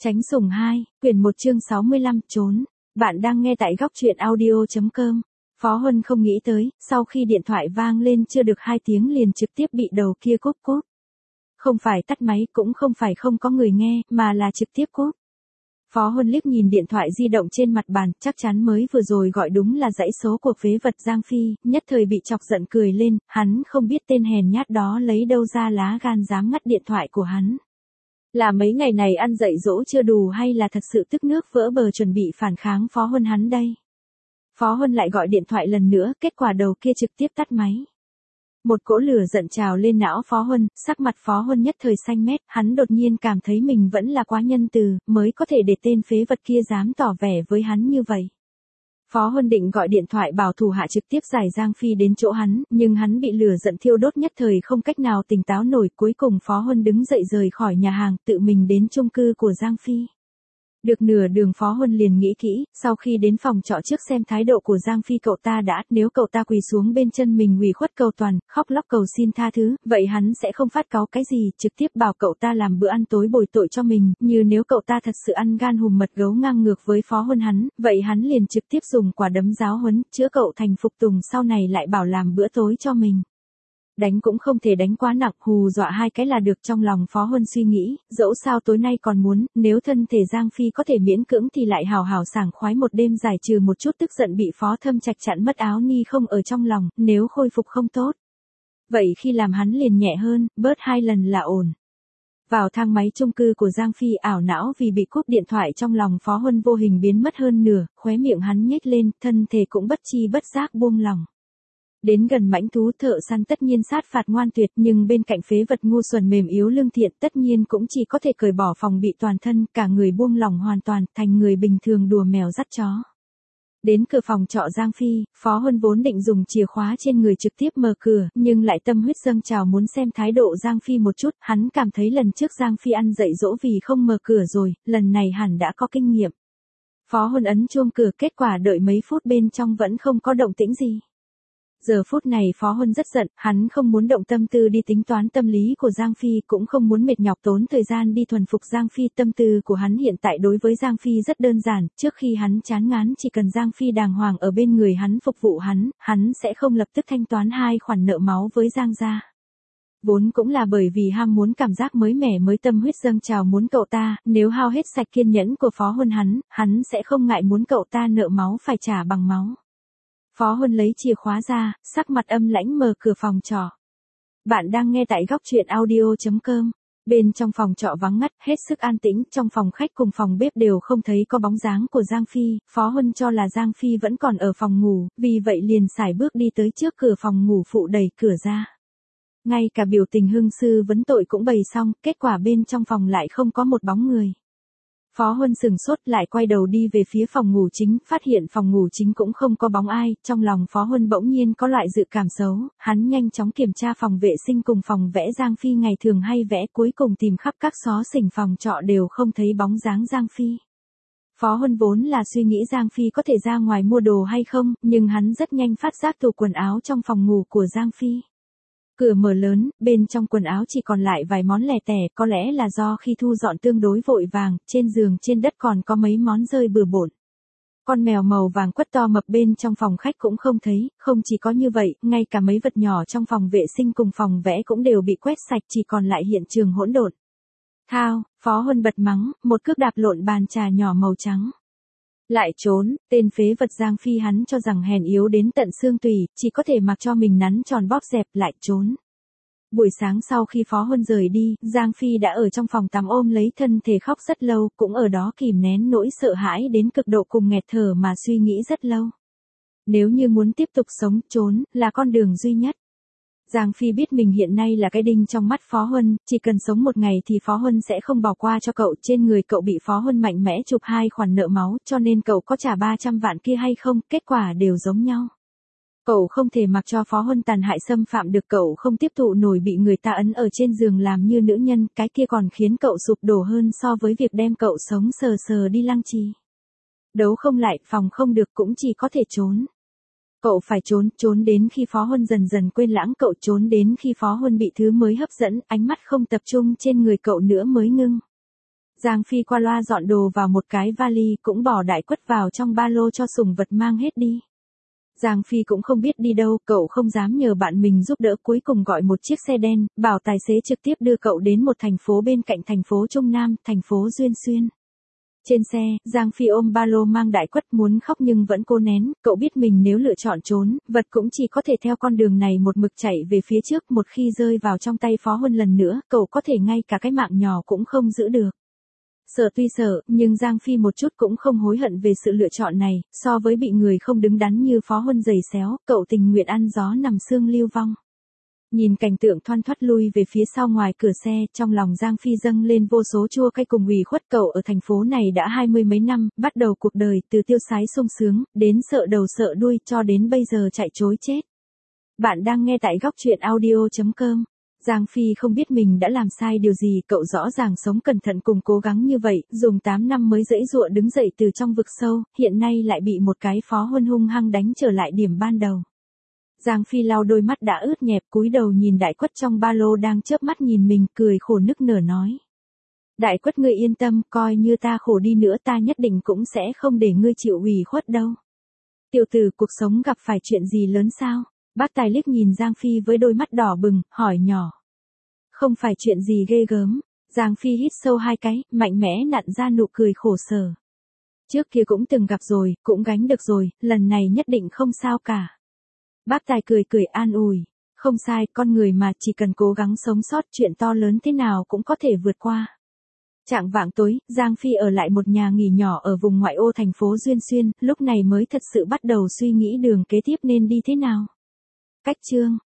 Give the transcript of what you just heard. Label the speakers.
Speaker 1: Tránh sủng 2, quyển 1 chương 65, trốn. Bạn đang nghe tại góc truyện audio.com. Phó Huân không nghĩ tới, sau khi điện thoại vang lên chưa được 2 tiếng liền trực tiếp bị đầu kia cúp cúp. Không phải tắt máy cũng không phải không có người nghe, mà là trực tiếp cúp. Phó Huân liếc nhìn điện thoại di động trên mặt bàn, chắc chắn mới vừa rồi gọi đúng là dãy số của phế vật Giang Phi, nhất thời bị chọc giận cười lên, hắn không biết tên hèn nhát đó lấy đâu ra lá gan dám ngắt điện thoại của hắn. Là mấy ngày này ăn dạy dỗ chưa đủ hay là thật sự tức nước vỡ bờ chuẩn bị phản kháng Phó Huân hắn đây? Phó Huân lại gọi điện thoại lần nữa, kết quả đầu kia trực tiếp tắt máy. Một cỗ lửa giận trào lên não Phó Huân, sắc mặt Phó Huân nhất thời xanh mét, hắn đột nhiên cảm thấy mình vẫn là quá nhân từ, mới có thể để tên phế vật kia dám tỏ vẻ với hắn như vậy. Phó Huân định gọi điện thoại bảo thủ hạ trực tiếp giải Giang Phi đến chỗ hắn, nhưng hắn bị lửa giận thiêu đốt nhất thời không cách nào tỉnh táo nổi, cuối cùng Phó Huân đứng dậy rời khỏi nhà hàng, tự mình đến chung cư của Giang Phi. Được nửa đường Phó Huân liền nghĩ kỹ, sau khi đến phòng trọ trước xem thái độ của Giang Phi cậu ta đã, nếu cậu ta quỳ xuống bên chân mình ủy khuất cầu toàn, khóc lóc cầu xin tha thứ, vậy hắn sẽ không phát cáu cái gì, trực tiếp bảo cậu ta làm bữa ăn tối bồi tội cho mình, như nếu cậu ta thật sự ăn gan hùm mật gấu ngang ngược với Phó Huân hắn, vậy hắn liền trực tiếp dùng quả đấm giáo huấn, chữa cậu thành phục tùng sau này lại bảo làm bữa tối cho mình. Đánh cũng không thể đánh quá nặng, hù dọa 2 cái là được. Trong lòng Phó Huân suy nghĩ, dẫu sao tối nay còn muốn, nếu thân thể Giang Phi có thể miễn cưỡng thì lại hào hào sảng khoái một đêm giải trừ một chút tức giận bị Phó Thâm Trạch chặn mất áo ni không ở trong lòng, nếu khôi phục không tốt. Vậy khi làm hắn liền nhẹ hơn, bớt 2 lần là ổn. Vào thang máy chung cư của Giang Phi ảo não vì bị cúp điện thoại trong lòng Phó Huân vô hình biến mất hơn nửa, khóe miệng hắn nhếch lên, thân thể cũng bất chi bất giác buông lỏng. Đến gần mãnh thú thợ săn tất nhiên sát phạt ngoan tuyệt, nhưng bên cạnh phế vật ngu xuẩn mềm yếu lương thiện tất nhiên cũng chỉ có thể cởi bỏ phòng bị toàn thân, cả người buông lỏng hoàn toàn, thành người bình thường đùa mèo dắt chó. Đến cửa phòng trọ Giang Phi, Phó Huân vốn định dùng chìa khóa trên người trực tiếp mở cửa, nhưng lại tâm huyết dâng trào muốn xem thái độ Giang Phi một chút, hắn cảm thấy lần trước Giang Phi ăn dạy dỗ vì không mở cửa rồi, lần này hẳn đã có kinh nghiệm. Phó Huân ấn chuông cửa, kết quả đợi mấy phút bên trong vẫn không có động tĩnh gì. Giờ phút này Phó Huân rất giận, hắn không muốn động tâm tư đi tính toán tâm lý của Giang Phi, cũng không muốn mệt nhọc tốn thời gian đi thuần phục Giang Phi. Tâm tư của hắn hiện tại đối với Giang Phi rất đơn giản, trước khi hắn chán ngán chỉ cần Giang Phi đàng hoàng ở bên người hắn phục vụ hắn sẽ không lập tức thanh toán 2 khoản nợ máu với Giang gia. Vốn cũng là bởi vì ham muốn cảm giác mới mẻ mới tâm huyết dâng trào muốn cậu ta, nếu hao hết sạch kiên nhẫn của Phó Huân hắn sẽ không ngại muốn cậu ta nợ máu phải trả bằng máu. Phó Huân lấy chìa khóa ra, sắc mặt âm lãnh mở cửa phòng trọ. Bạn đang nghe tại góc truyện audio.com. Bên trong phòng trọ vắng ngắt, hết sức an tĩnh, trong phòng khách cùng phòng bếp đều không thấy có bóng dáng của Giang Phi, Phó Huân cho là Giang Phi vẫn còn ở phòng ngủ, vì vậy liền sải bước đi tới trước cửa phòng ngủ phụ đẩy cửa ra. Ngay cả biểu tình hưng sư vấn tội cũng bày xong, kết quả bên trong phòng lại không có một bóng người. Phó Huân sừng sốt lại quay đầu đi về phía phòng ngủ chính, phát hiện phòng ngủ chính cũng không có bóng ai, trong lòng Phó Huân bỗng nhiên có loại dự cảm xấu, hắn nhanh chóng kiểm tra phòng vệ sinh cùng phòng vẽ Giang Phi ngày thường hay vẽ, cuối cùng tìm khắp các xó xỉnh phòng trọ đều không thấy bóng dáng Giang Phi. Phó Huân vốn là suy nghĩ Giang Phi có thể ra ngoài mua đồ hay không, nhưng hắn rất nhanh phát giác tủ quần áo trong phòng ngủ của Giang Phi. Cửa mở lớn, bên trong quần áo chỉ còn lại vài món lẻ tẻ, có lẽ là do khi thu dọn tương đối vội vàng, trên giường trên đất còn có mấy món rơi bừa bộn. Con mèo màu vàng quất to mập bên trong phòng khách cũng không thấy, không chỉ có như vậy, ngay cả mấy vật nhỏ trong phòng vệ sinh cùng phòng vẽ cũng đều bị quét sạch, chỉ còn lại hiện trường hỗn độn. Thao, Phó Huân bật mắng, một cước đạp lộn bàn trà nhỏ màu trắng. Lại trốn, tên phế vật Giang Phi hắn cho rằng hèn yếu đến tận xương tủy, chỉ có thể mặc cho mình nắn tròn bóp dẹp, lại trốn. Buổi sáng sau khi Phó Huân rời đi, Giang Phi đã ở trong phòng tắm ôm lấy thân thể khóc rất lâu, cũng ở đó kìm nén nỗi sợ hãi đến cực độ cùng nghẹt thở mà suy nghĩ rất lâu. Nếu như muốn tiếp tục sống, trốn là con đường duy nhất. Giang Phi biết mình hiện nay là cái đinh trong mắt Phó Huân, chỉ cần sống một ngày thì Phó Huân sẽ không bỏ qua cho cậu, trên người cậu bị Phó Huân mạnh mẽ chụp 2 khoản nợ máu, cho nên cậu có trả 300 vạn kia hay không, kết quả đều giống nhau. Cậu không thể mặc cho Phó Huân tàn hại xâm phạm được, cậu không tiếp thụ nổi bị người ta ấn ở trên giường làm như nữ nhân, cái kia còn khiến cậu sụp đổ hơn so với việc đem cậu sống sờ sờ đi lăng trì. Đấu không lại, phòng không được cũng chỉ có thể trốn. Cậu phải trốn đến khi Phó Huân dần dần quên lãng cậu, trốn đến khi Phó Huân bị thứ mới hấp dẫn, ánh mắt không tập trung trên người cậu nữa mới ngưng. Giang Phi qua loa dọn đồ vào một cái vali, cũng bỏ Đại Quất vào trong ba lô cho sủng vật mang hết đi. Giang Phi cũng không biết đi đâu, cậu không dám nhờ bạn mình giúp đỡ, cuối cùng gọi một chiếc xe đen, bảo tài xế trực tiếp đưa cậu đến một thành phố bên cạnh thành phố Trung Nam, thành phố Duyên Xuyên. Trên xe, Giang Phi ôm ba lô mang Đại Quất, muốn khóc nhưng vẫn cố nén, cậu biết mình nếu lựa chọn trốn, vật cũng chỉ có thể theo con đường này một mực chạy về phía trước, một khi rơi vào trong tay Phó Huân lần nữa, cậu có thể ngay cả cái mạng nhỏ cũng không giữ được. Sợ tuy sợ, nhưng Giang Phi một chút cũng không hối hận về sự lựa chọn này, so với bị người không đứng đắn như Phó Huân giày xéo, cậu tình nguyện ăn gió nằm xương lưu vong. Nhìn cảnh tượng thoăn thoắt lui về phía sau ngoài cửa xe, trong lòng Giang Phi dâng lên vô số chua cay cùng ủy khuất. Cậu ở thành phố này đã 20 mấy năm, bắt đầu cuộc đời từ tiêu sái sung sướng, đến sợ đầu sợ đuôi, cho đến bây giờ chạy trối chết. Bạn đang nghe tại góc truyện audio.com. Giang Phi không biết mình đã làm sai điều gì, cậu rõ ràng sống cẩn thận cùng cố gắng như vậy, dùng 8 năm mới giãy giụa đứng dậy từ trong vực sâu, hiện nay lại bị một cái Phó Huân hung hăng đánh trở lại điểm ban đầu. Giang Phi lau đôi mắt đã ướt nhẹp, cúi đầu nhìn Đại Quất trong ba lô đang chớp mắt nhìn mình, cười khổ nức nở nói. Đại Quất, ngươi yên tâm, coi như ta khổ đi nữa ta nhất định cũng sẽ không để ngươi chịu ủy khuất đâu. Tiểu tử, cuộc sống gặp phải chuyện gì lớn sao? Bác Tài liếc nhìn Giang Phi với đôi mắt đỏ bừng, hỏi nhỏ. Không phải chuyện gì ghê gớm. Giang Phi hít sâu 2 cái, mạnh mẽ nặn ra nụ cười khổ sở. Trước kia cũng từng gặp rồi, cũng gánh được rồi, lần này nhất định không sao cả. Bác Tài cười cười an ủi. Không sai, con người mà chỉ cần cố gắng sống sót, chuyện to lớn thế nào cũng có thể vượt qua. Chạng vạng tối, Giang Phi ở lại một nhà nghỉ nhỏ ở vùng ngoại ô thành phố Duyên Xuyên, lúc này mới thật sự bắt đầu suy nghĩ đường kế tiếp nên đi thế nào. Cách chương